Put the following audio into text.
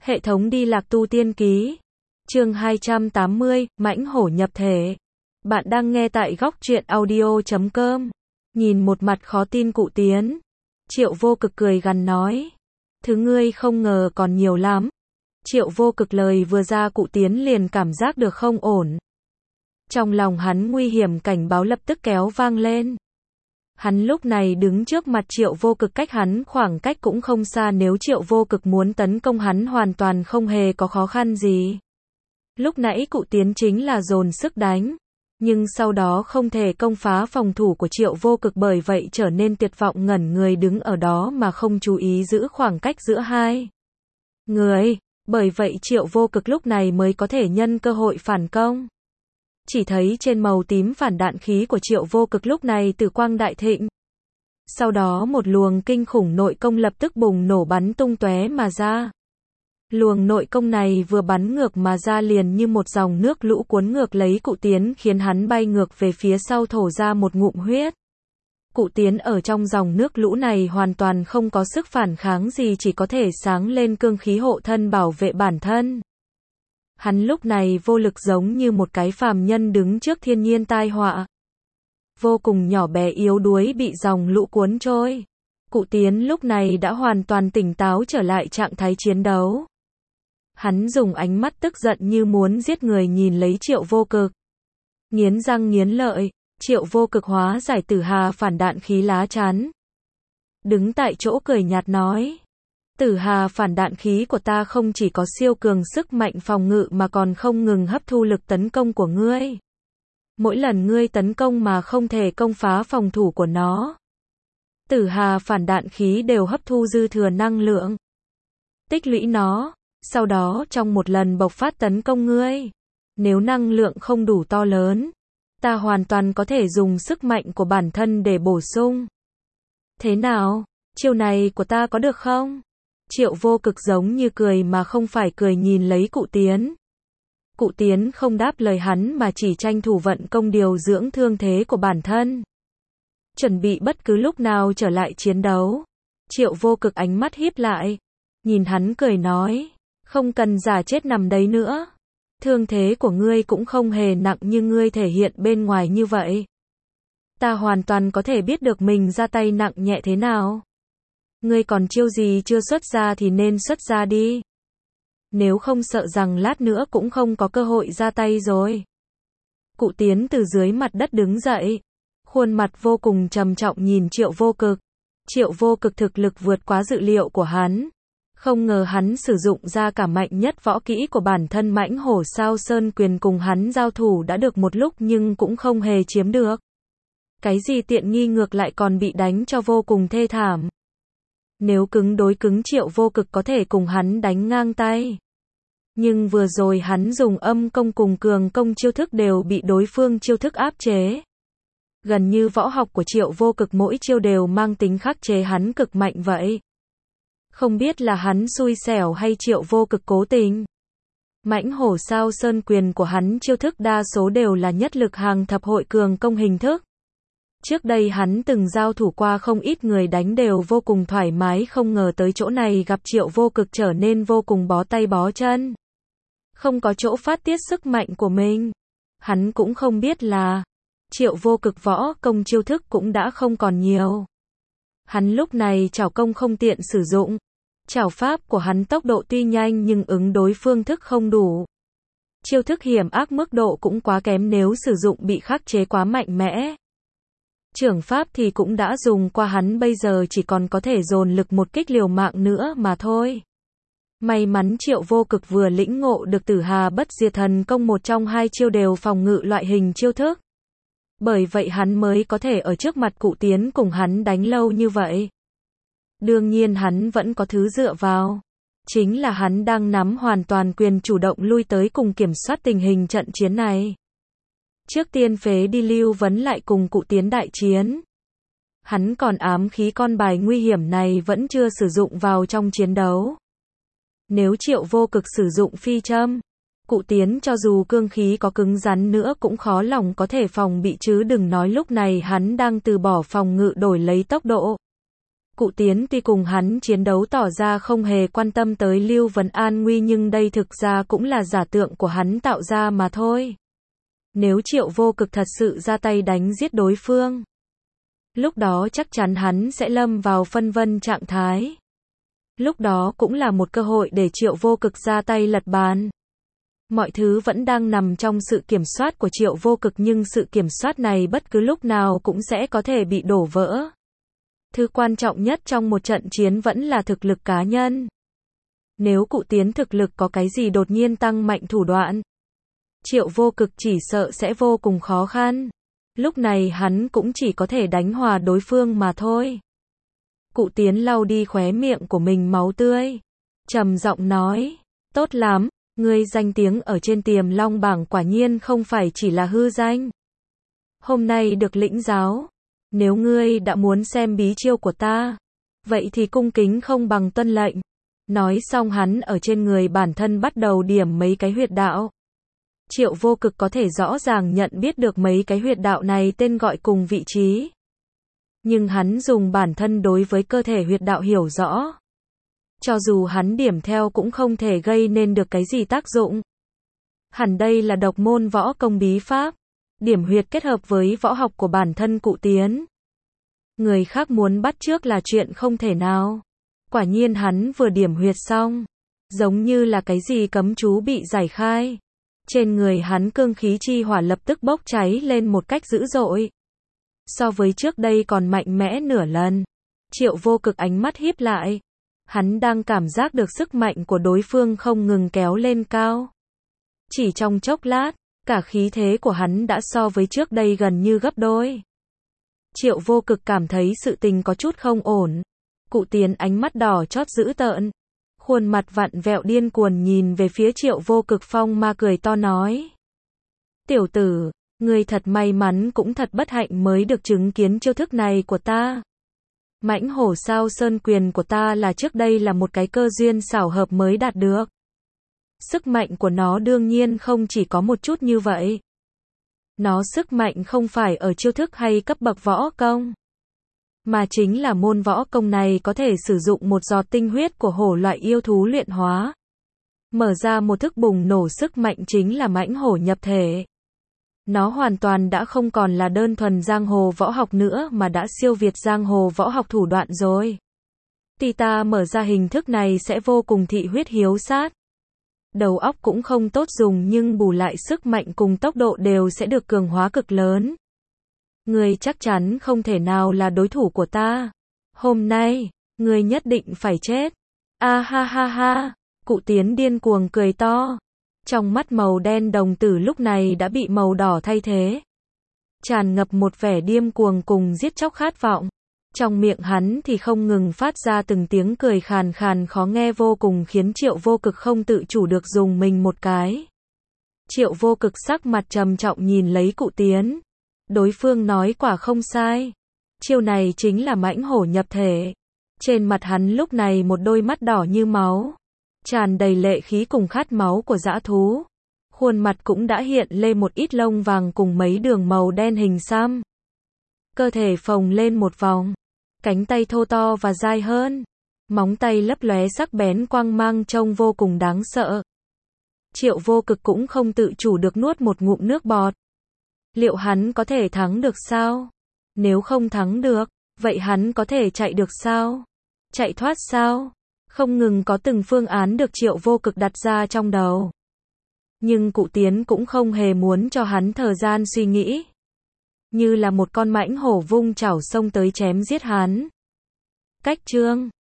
Hệ thống đi lạc tu tiên ký. Chương 280, mãnh hổ nhập thể. Bạn đang nghe tại góc truyện audio.com. Nhìn một mặt khó tin Cụ Tiến. Triệu Vô Cực cười gằn nói. Thứ ngươi không ngờ còn nhiều lắm. Triệu Vô Cực lời vừa ra, Cụ Tiến liền cảm giác được không ổn. Trong lòng hắn nguy hiểm cảnh báo lập tức kéo vang lên. Hắn lúc này đứng trước mặt Triệu Vô Cực, cách hắn khoảng cách cũng không xa, nếu Triệu Vô Cực muốn tấn công hắn hoàn toàn không hề có khó khăn gì. Lúc nãy Cụ Tiến chính là dồn sức đánh, nhưng sau đó không thể công phá phòng thủ của Triệu Vô Cực, bởi vậy trở nên tuyệt vọng, ngẩn người đứng ở đó mà không chú ý giữ khoảng cách giữa hai người. Bởi vậy Triệu Vô Cực lúc này mới có thể nhân cơ hội phản công. Chỉ thấy trên màu tím phản đạn khí của Triệu Vô Cực lúc này tử quang đại thịnh. Sau đó một luồng kinh khủng nội công lập tức bùng nổ bắn tung tóe mà ra. Luồng nội công này vừa bắn ngược mà ra liền như một dòng nước lũ cuốn ngược lấy Cụ Tiến, khiến hắn bay ngược về phía sau, thổ ra một ngụm huyết. Cụ Tiến ở trong dòng nước lũ này hoàn toàn không có sức phản kháng gì, chỉ có thể sáng lên cương khí hộ thân bảo vệ bản thân. Hắn lúc này vô lực, giống như một cái phàm nhân đứng trước thiên nhiên tai họa. Vô cùng nhỏ bé yếu đuối bị dòng lũ cuốn trôi. Cụ Tiến lúc này đã hoàn toàn tỉnh táo trở lại trạng thái chiến đấu. Hắn dùng ánh mắt tức giận như muốn giết người nhìn lấy Triệu Vô Cực. Nghiến răng nghiến lợi, Triệu Vô Cực hóa giải tử hà phản đạn khí lá chắn. Đứng tại chỗ cười nhạt nói. Tử hà phản đạn khí của ta không chỉ có siêu cường sức mạnh phòng ngự mà còn không ngừng hấp thu lực tấn công của ngươi. Mỗi lần ngươi tấn công mà không thể công phá phòng thủ của nó, tử hà phản đạn khí đều hấp thu dư thừa năng lượng, tích lũy nó, sau đó trong một lần bộc phát tấn công ngươi. Nếu năng lượng không đủ to lớn, ta hoàn toàn có thể dùng sức mạnh của bản thân để bổ sung. Thế nào, chiêu này của ta có được không? Triệu Vô Cực giống như cười mà không phải cười nhìn lấy Cụ Tiến. Cụ Tiến không đáp lời hắn mà chỉ tranh thủ vận công điều dưỡng thương thế của bản thân, chuẩn bị bất cứ lúc nào trở lại chiến đấu. Triệu Vô Cực ánh mắt híp lại, nhìn hắn cười nói, không cần giả chết nằm đấy nữa. Thương thế của ngươi cũng không hề nặng như ngươi thể hiện bên ngoài như vậy. Ta hoàn toàn có thể biết được mình ra tay nặng nhẹ thế nào. Ngươi còn chiêu gì chưa xuất ra thì nên xuất ra đi. Nếu không sợ rằng lát nữa cũng không có cơ hội ra tay rồi. Cụ Tiến từ dưới mặt đất đứng dậy, khuôn mặt vô cùng trầm trọng nhìn Triệu Vô Cực. Triệu Vô Cực thực lực vượt quá dự liệu của hắn. Không ngờ hắn sử dụng ra cả mạnh nhất võ kỹ của bản thân, mãnh hổ sao sơn quyền, cùng hắn giao thủ đã được một lúc nhưng cũng không hề chiếm được cái gì tiện nghi, ngược lại còn bị đánh cho vô cùng thê thảm. Nếu cứng đối cứng Triệu Vô Cực có thể cùng hắn đánh ngang tay. Nhưng vừa rồi hắn dùng âm công cùng cường công chiêu thức đều bị đối phương chiêu thức áp chế. Gần như võ học của Triệu Vô Cực mỗi chiêu đều mang tính khắc chế hắn cực mạnh vậy. Không biết là hắn xui xẻo hay Triệu Vô Cực cố tình. Mãnh hổ sao sơn quyền của hắn chiêu thức đa số đều là nhất lực hàng thập hội cường công hình thức. Trước đây hắn từng giao thủ qua không ít người, đánh đều vô cùng thoải mái, không ngờ tới chỗ này gặp Triệu Vô Cực trở nên vô cùng bó tay bó chân. Không có chỗ phát tiết sức mạnh của mình. Hắn cũng không biết là Triệu Vô Cực võ công chiêu thức cũng đã không còn nhiều. Hắn lúc này chảo công không tiện sử dụng. Chảo pháp của hắn tốc độ tuy nhanh nhưng ứng đối phương thức không đủ. Chiêu thức hiểm ác mức độ cũng quá kém, nếu sử dụng bị khắc chế quá mạnh mẽ. Trưởng pháp thì cũng đã dùng qua, hắn bây giờ chỉ còn có thể dồn lực một kích liều mạng nữa mà thôi. May mắn Triệu Vô Cực vừa lĩnh ngộ được tử hà bất diệt thần công, một trong hai chiêu đều phòng ngự loại hình chiêu thức. Bởi vậy hắn mới có thể ở trước mặt Cụ Tiến cùng hắn đánh lâu như vậy. Đương nhiên hắn vẫn có thứ dựa vào. Chính là hắn đang nắm hoàn toàn quyền chủ động lui tới cùng kiểm soát tình hình trận chiến này. Trước tiên phế đi Lưu Vấn lại cùng Cụ Tiến đại chiến. Hắn còn ám khí con bài nguy hiểm này vẫn chưa sử dụng vào trong chiến đấu. Nếu Triệu Vô Cực sử dụng phi châm, Cụ Tiến cho dù cương khí có cứng rắn nữa cũng khó lòng có thể phòng bị, chứ đừng nói lúc này hắn đang từ bỏ phòng ngự đổi lấy tốc độ. Cụ Tiến tuy cùng hắn chiến đấu tỏ ra không hề quan tâm tới Lưu Vân an nguy nhưng đây thực ra cũng là giả tượng của hắn tạo ra mà thôi. Nếu Triệu Vô Cực thật sự ra tay đánh giết đối phương, lúc đó chắc chắn hắn sẽ lâm vào phân vân trạng thái. Lúc đó cũng là một cơ hội để Triệu Vô Cực ra tay lật bàn. Mọi thứ vẫn đang nằm trong sự kiểm soát của Triệu Vô Cực nhưng sự kiểm soát này bất cứ lúc nào cũng sẽ có thể bị đổ vỡ. Thứ quan trọng nhất trong một trận chiến vẫn là thực lực cá nhân. Nếu Cụ Tiến thực lực có cái gì đột nhiên tăng mạnh thủ đoạn, Triệu Vô Cực chỉ sợ sẽ vô cùng khó khăn. Lúc này hắn cũng chỉ có thể đánh hòa đối phương mà thôi. Cụ Tiến lau đi khóe miệng của mình máu tươi, trầm giọng nói, tốt lắm, ngươi danh tiếng ở trên Tiềm Long bảng quả nhiên không phải chỉ là hư danh. Hôm nay được lĩnh giáo, nếu ngươi đã muốn xem bí chiêu của ta, vậy thì cung kính không bằng tuân lệnh. Nói xong hắn ở trên người bản thân bắt đầu điểm mấy cái huyệt đạo. Triệu Vô Cực có thể rõ ràng nhận biết được mấy cái huyệt đạo này tên gọi cùng vị trí. Nhưng hắn dùng bản thân đối với cơ thể huyệt đạo hiểu rõ. Cho dù hắn điểm theo cũng không thể gây nên được cái gì tác dụng. Hẳn đây là độc môn võ công bí pháp. Điểm huyệt kết hợp với võ học của bản thân Cụ Tiến. Người khác muốn bắt chước là chuyện không thể nào. Quả nhiên hắn vừa điểm huyệt xong, giống như là cái gì cấm chú bị giải khai. Trên người hắn cương khí chi hỏa lập tức bốc cháy lên một cách dữ dội. So với trước đây còn mạnh mẽ nửa lần. Triệu Vô Cực ánh mắt híp lại. Hắn đang cảm giác được sức mạnh của đối phương không ngừng kéo lên cao. Chỉ trong chốc lát, cả khí thế của hắn đã so với trước đây gần như gấp đôi. Triệu Vô Cực cảm thấy sự tình có chút không ổn. Cụ Tiến ánh mắt đỏ chót dữ tợn, khuôn mặt vặn vẹo điên cuồng nhìn về phía Triệu Vô Cực, phong ma cười to nói. Tiểu tử, ngươi thật may mắn cũng thật bất hạnh mới được chứng kiến chiêu thức này của ta. Mãnh hổ sao sơn quyền của ta là trước đây là một cái cơ duyên xảo hợp mới đạt được. Sức mạnh của nó đương nhiên không chỉ có một chút như vậy. Nó sức mạnh không phải ở chiêu thức hay cấp bậc võ công, mà chính là môn võ công này có thể sử dụng một giọt tinh huyết của hổ loại yêu thú luyện hóa. Mở ra một thức bùng nổ sức mạnh chính là mãnh hổ nhập thể. Nó hoàn toàn đã không còn là đơn thuần giang hồ võ học nữa mà đã siêu việt giang hồ võ học thủ đoạn rồi. Tuy ta mở ra hình thức này sẽ vô cùng thị huyết hiếu sát. Đầu óc cũng không tốt dùng nhưng bù lại sức mạnh cùng tốc độ đều sẽ được cường hóa cực lớn. Ngươi chắc chắn không thể nào là đối thủ của ta. Hôm nay, ngươi nhất định phải chết. A ha ha ha, Cụ Tiến điên cuồng cười to. Trong mắt màu đen đồng tử lúc này đã bị màu đỏ thay thế. Tràn ngập một vẻ điên cuồng cùng giết chóc khát vọng. Trong miệng hắn thì không ngừng phát ra từng tiếng cười khàn khàn khó nghe vô cùng khiến Triệu Vô Cực không tự chủ được dùng mình một cái. Triệu Vô Cực sắc mặt trầm trọng nhìn lấy Cụ Tiến. Đối phương nói quả không sai. Chiêu này chính là mãnh hổ nhập thể. Trên mặt hắn lúc này một đôi mắt đỏ như máu, tràn đầy lệ khí cùng khát máu của dã thú. Khuôn mặt cũng đã hiện lên một ít lông vàng cùng mấy đường màu đen hình xăm. Cơ thể phồng lên một vòng. Cánh tay thô to và dai hơn. Móng tay lấp lóe sắc bén quang mang trông vô cùng đáng sợ. Triệu Vô Cực cũng không tự chủ được nuốt một ngụm nước bọt. Liệu hắn có thể thắng được sao? Nếu không thắng được, vậy hắn có thể chạy được sao? Chạy thoát sao? Không ngừng có từng phương án được Triệu Vô Cực đặt ra trong đầu. Nhưng Cụ Tiến cũng không hề muốn cho hắn thời gian suy nghĩ. Như là một con mãnh hổ vung chảo xông tới chém giết hắn. Cách chương